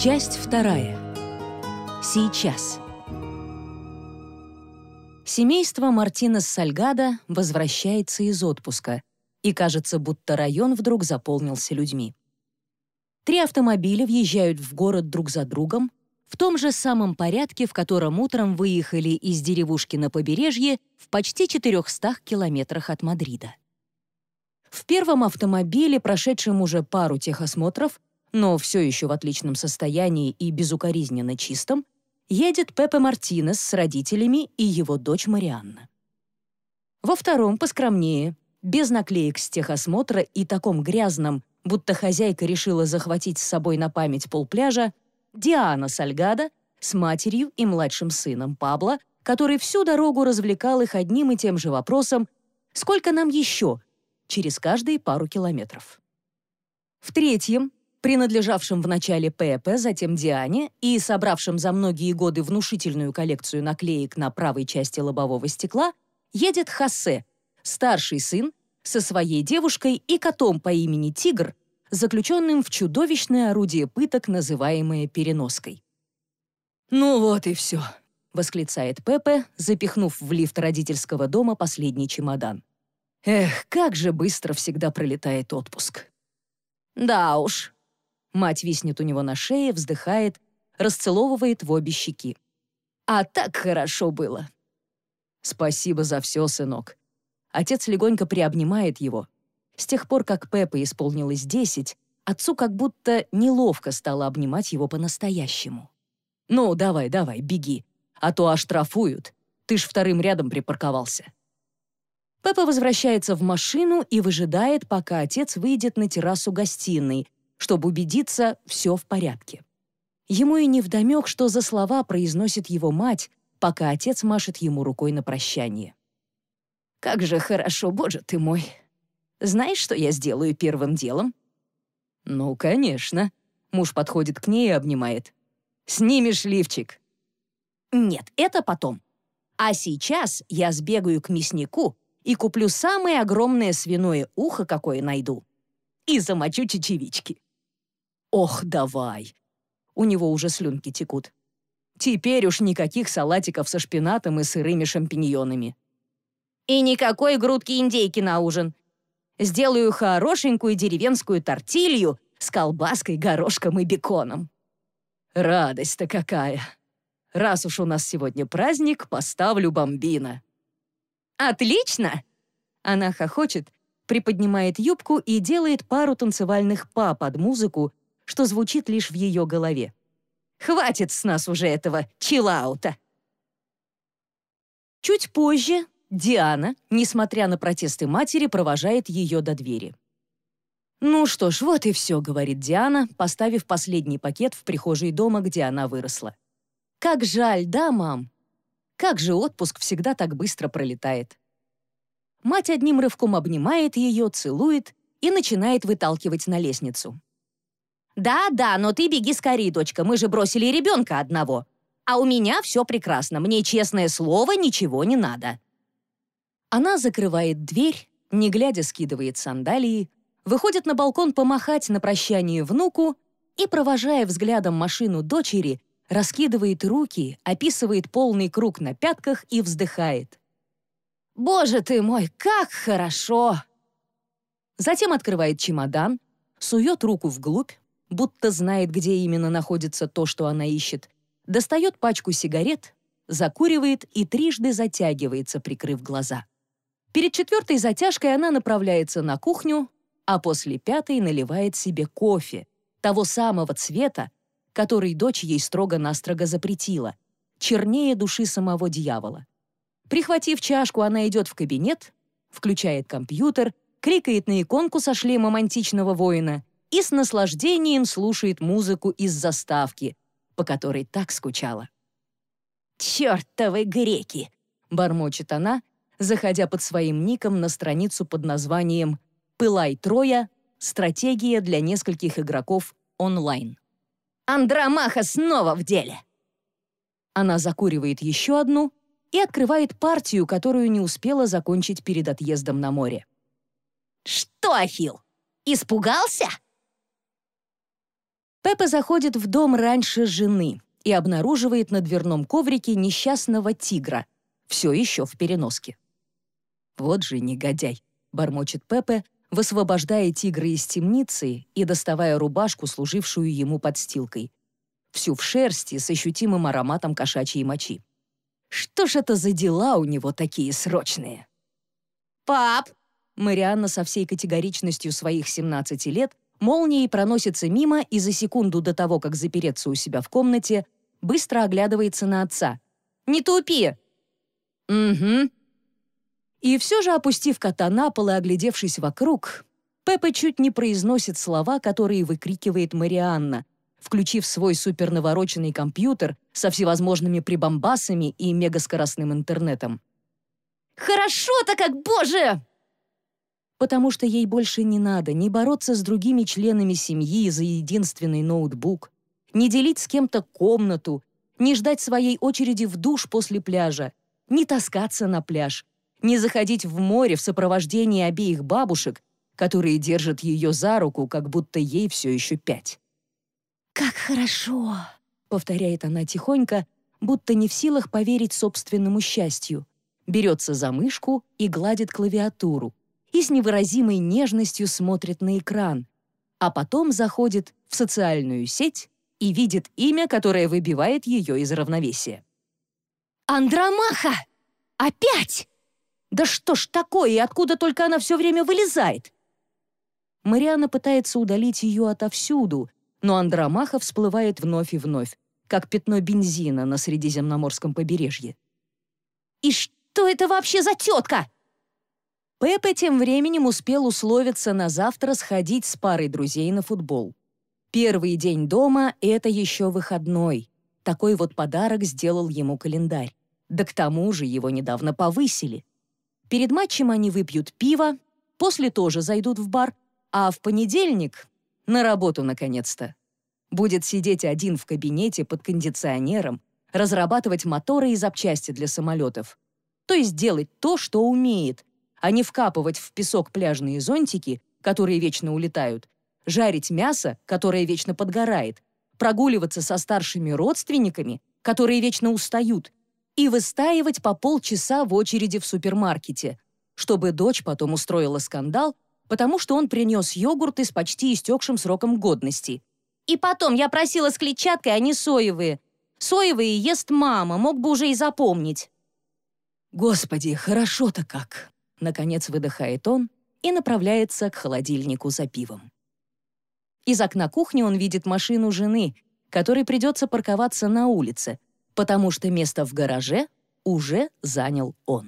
Часть вторая. Сейчас. Семейство Мартинес-Сальгадо возвращается из отпуска, и кажется, будто район вдруг заполнился людьми. 3 автомобиля въезжают в город друг за другом в том же самом порядке, в котором утром выехали из деревушки на побережье в почти 400 километрах от Мадрида. В первом автомобиле, прошедшем уже пару техосмотров, но все еще в отличном состоянии и безукоризненно чистом, едет Пепе Мартинес с родителями и его дочь Марианна. Во втором, поскромнее, без наклеек с техосмотра и таком грязном, будто хозяйка решила захватить с собой на память полпляжа, Диана Сальгадо с матерью и младшим сыном Пабло, который всю дорогу развлекал их одним и тем же вопросом «Сколько нам еще?» через каждые пару километров. В третьем, принадлежавшем вначале Пепе, затем Диане и собравшем за многие годы внушительную коллекцию наклеек на правой части лобового стекла, едет Хосе, старший сын, со своей девушкой и котом по имени Тигр, заключенным в чудовищное орудие пыток, называемое переноской. «Ну вот и все», — восклицает Пепе, запихнув в лифт родительского дома последний чемодан. «Эх, как же быстро всегда пролетает отпуск». «Да уж». Мать виснет у него на шее, вздыхает, расцеловывает в обе щеки. «А так хорошо было». «Спасибо за все, сынок». Отец легонько приобнимает его. С тех пор, как Пепе исполнилось 10, отцу как будто неловко стало обнимать его по-настоящему. «Ну, давай, беги, а то оштрафуют. Ты ж вторым рядом припарковался». Пепе возвращается в машину и выжидает, пока отец выйдет на террасу гостиной, чтобы убедиться, все в порядке. Ему и невдомек, что за слова произносит его мать, пока отец машет ему рукой на прощание. «Как же хорошо, боже ты мой! Знаешь, что я сделаю первым делом?» «Ну, конечно». Муж подходит к ней и обнимает. «Снимешь лифчик». «Нет, это потом. А сейчас я сбегаю к мяснику и куплю самое огромное свиное ухо, какое найду, и замочу чечевички». «Ох, давай!» У него уже слюнки текут. «Теперь уж никаких салатиков со шпинатом и сырыми шампиньонами». «И никакой грудки индейки на ужин. Сделаю хорошенькую деревенскую тортилью с колбаской, горошком и беконом». «Радость-то какая! Раз уж у нас сегодня праздник, поставлю бомбино». «Отлично!» Она хохочет, приподнимает юбку и делает пару танцевальных па под музыку, что звучит лишь в ее голове. «Хватит с нас уже этого чиллаута!» Чуть позже Диана, несмотря на протесты матери, провожает ее до двери. «Ну что ж, вот и все», — говорит Диана, поставив последний пакет в прихожей дома, где она выросла. «Как жаль, да, мам? Как же отпуск всегда так быстро пролетает». Мать одним рывком обнимает ее, целует и начинает выталкивать на лестницу. «Да, но ты беги скорее, дочка, мы же бросили ребенка одного. А у меня все прекрасно, мне, честное слово, ничего не надо». Она закрывает дверь, не глядя скидывает сандалии, выходит на балкон помахать на прощание внуку и, провожая взглядом машину дочери, раскидывает руки, описывает полный круг на пятках и вздыхает. «Боже ты мой, как хорошо!» Затем открывает чемодан, сует руку вглубь, будто знает, где именно находится то, что она ищет, достает пачку сигарет, закуривает и трижды затягивается, прикрыв глаза. Перед 4-й затяжкой она направляется на кухню, а после 5-й наливает себе кофе, того самого цвета, который дочь ей строго-настрого запретила, чернее души самого дьявола. Прихватив чашку, она идет в кабинет, включает компьютер, кликает на иконку со шлемом античного воина и с наслаждением слушает музыку из заставки, по которой так скучала. «Чёртовы греки!» — бормочет она, заходя под своим ником на страницу под названием «Пылай Троя. Стратегия для нескольких игроков онлайн». «Андромаха снова в деле!» Она закуривает еще одну и открывает партию, которую не успела закончить перед отъездом на море. «Что, Ахилл, испугался?» Пеппа заходит в дом раньше жены и обнаруживает на дверном коврике несчастного тигра, все еще в переноске. «Вот же негодяй», — бормочет Пеппа, высвобождая тигра из темницы и доставая рубашку, служившую ему подстилкой. Всю в шерсти с ощутимым ароматом кошачьей мочи. Что ж это за дела у него такие срочные? «Пап!» Марианна со всей категоричностью своих 17 лет молнией проносится мимо и за секунду до того, как запереться у себя в комнате, быстро оглядывается на отца. «Не тупи!» «Угу». И все же, опустив кота на пол и оглядевшись вокруг, Пеппа чуть не произносит слова, которые выкрикивает Марианна, включив свой супернавороченный компьютер со всевозможными прибамбасами и мегаскоростным интернетом. «Хорошо-то как, боже!» Потому что ей больше не надо ни бороться с другими членами семьи за единственный ноутбук, ни делить с кем-то комнату, ни ждать своей очереди в душ после пляжа, ни таскаться на пляж, ни заходить в море в сопровождении обеих бабушек, которые держат ее за руку, как будто ей все еще 5. «Как хорошо!» — повторяет она тихонько, будто не в силах поверить собственному счастью, берется за мышку и гладит клавиатуру, и с невыразимой нежностью смотрит на экран, а потом заходит в социальную сеть и видит имя, которое выбивает ее из равновесия. «Андромаха! Опять! Да что ж такое, и откуда только она все время вылезает?» Марианна пытается удалить ее отовсюду, но Андромаха всплывает вновь и вновь, как пятно бензина на Средиземноморском побережье. «И что это вообще за тетка?» Пеппа тем временем успел условиться на завтра сходить с парой друзей на футбол. Первый день дома — это еще выходной. Такой вот подарок сделал ему календарь. Да к тому же его недавно повысили. Перед матчем они выпьют пиво, после тоже зайдут в бар, а в понедельник — на работу наконец-то. Будет сидеть один в кабинете под кондиционером, разрабатывать моторы и запчасти для самолетов. То есть делать то, что умеет, а не вкапывать в песок пляжные зонтики, которые вечно улетают, жарить мясо, которое вечно подгорает, прогуливаться со старшими родственниками, которые вечно устают, и выстаивать по полчаса в очереди в супермаркете, чтобы дочь потом устроила скандал, потому что он принес йогурты с почти истекшим сроком годности. «И потом я просила с клетчаткой, а не соевые. Соевые ест мама, мог бы уже и запомнить». «Господи, хорошо-то как!» Наконец выдыхает он и направляется к холодильнику за пивом. Из окна кухни он видит машину жены, которой придется парковаться на улице, потому что место в гараже уже занял он.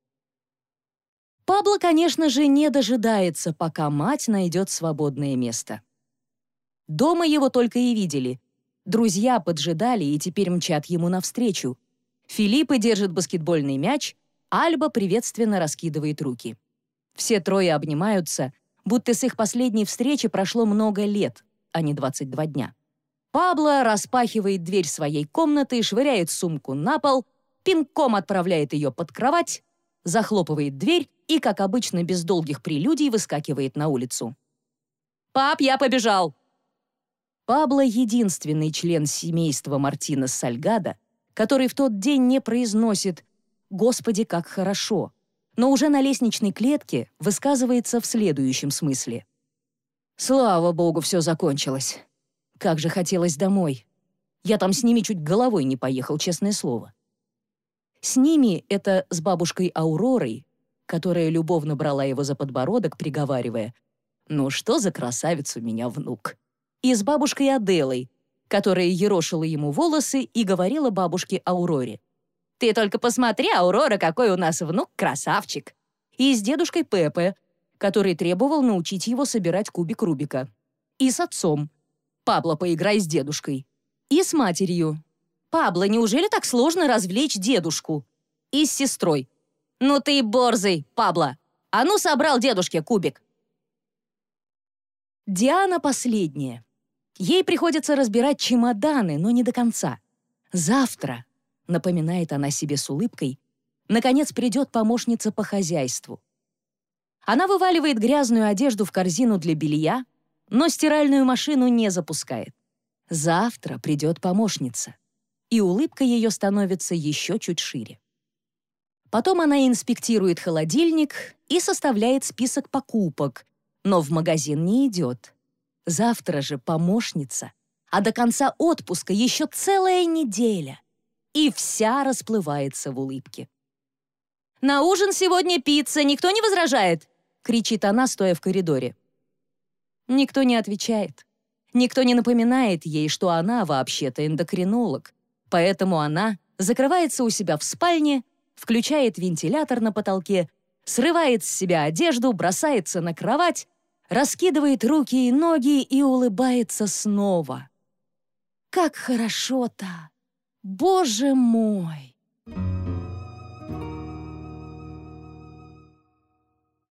Пабло, конечно же, не дожидается, пока мать найдет свободное место. Дома его только и видели. Друзья поджидали и теперь мчат ему навстречу. Филиппо держит баскетбольный мяч, Альба приветственно раскидывает руки. Все трое обнимаются, будто с их последней встречи прошло много лет, а не 22 дня. Пабло распахивает дверь своей комнаты, швыряет сумку на пол, пинком отправляет ее под кровать, захлопывает дверь и, как обычно, без долгих прелюдий выскакивает на улицу. «Пап, я побежал!» Пабло — единственный член семейства Мартинес Сальгадо, который в тот день не произносит «Господи, как хорошо», но уже на лестничной клетке высказывается в следующем смысле. «Слава богу, все закончилось. Как же хотелось домой. Я там с ними чуть головой не поехал, честное слово». С ними — это с бабушкой Ауророй, которая любовно брала его за подбородок, приговаривая: «Ну что за красавец у меня внук?» И с бабушкой Аделой, которая ерошила ему волосы и говорила бабушке Ауроре: «Ты только посмотри, Аурора, какой у нас внук красавчик!» И с дедушкой Пеппе, который требовал научить его собирать кубик Рубика. И с отцом: «Пабло, поиграй с дедушкой». И с матерью: «Пабло, неужели так сложно развлечь дедушку?» И с сестрой: «Ну ты и борзый, Пабло! А ну собрал дедушке кубик!» Диана последняя. Ей приходится разбирать чемоданы, но не до конца. Завтра, напоминает она себе с улыбкой, наконец придет помощница по хозяйству. Она вываливает грязную одежду в корзину для белья, но стиральную машину не запускает. Завтра придет помощница, и улыбка ее становится еще чуть шире. Потом она инспектирует холодильник и составляет список покупок, но в магазин не идет. Завтра же помощница, а до конца отпуска еще целая неделя. И вся расплывается в улыбке. «На ужин сегодня пицца, никто не возражает?» — кричит она, стоя в коридоре. Никто не отвечает. Никто не напоминает ей, что она вообще-то эндокринолог, поэтому она закрывается у себя в спальне, включает вентилятор на потолке, срывает с себя одежду, бросается на кровать, раскидывает руки и ноги и улыбается снова. Как хорошо-то! Боже мой!